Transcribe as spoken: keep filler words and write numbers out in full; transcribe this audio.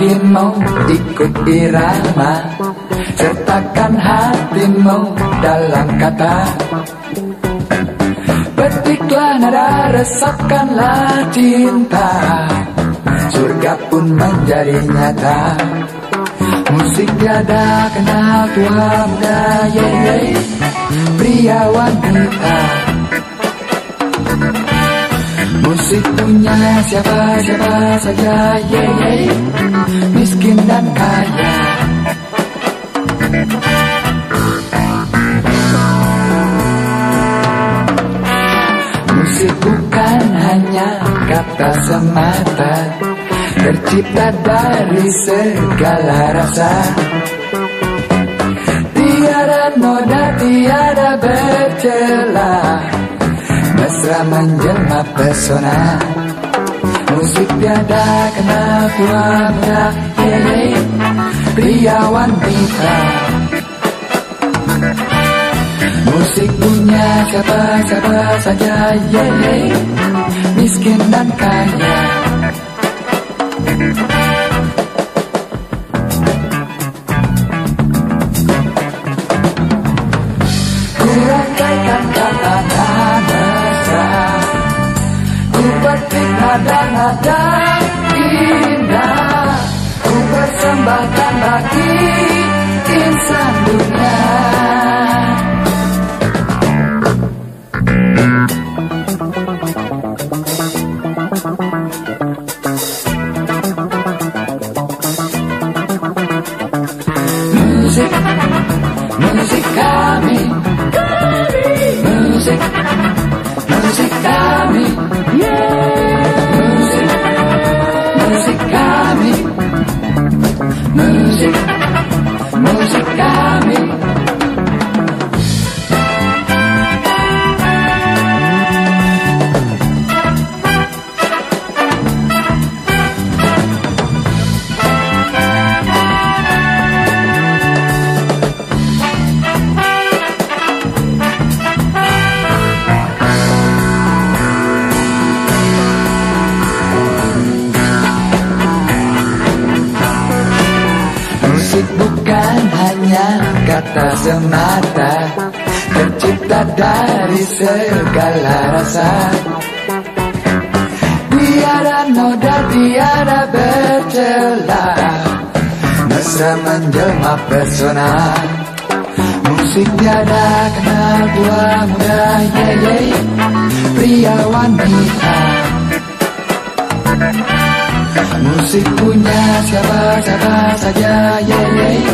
bikinmu ikut irama, sertakan hatimu dalam kata. Petiklah nada, resapkanlah cinta, surga pun menjadi nyata. Musik tiada kenal tua muda, yeah, yeah. Pria wanita. Musik punya siapa-siapa saja, yeah, yeah. Miskin dan kaya. Musik bukan hanya kata semata, tercipta dari segala rasa. Tiada noda, tiada bercela, mesra menjelma pesona. Musik tiada kenal tua muda, yeah, yeah. Pria wanita. Musik punya siapa-siapa saja, yeah, yeah. Miskin dan kaya. Ku rangkaikan kata-kata mesra, ku petik nada-nada indah, ku persembahkan bagi insan dunia. Musik, musik kami, musik, musik kami, musik, musik kami, musik, musik kami. Musik bukan hanya kata semata, tercipta dari segala rasa. Tiada noda, tiada bercela, mesra menjelma pesona. Musik tiada kenal tua muda, yeah, yeah. Pria wanita. Musik punya siapa-siapa saja, yeah, yeah.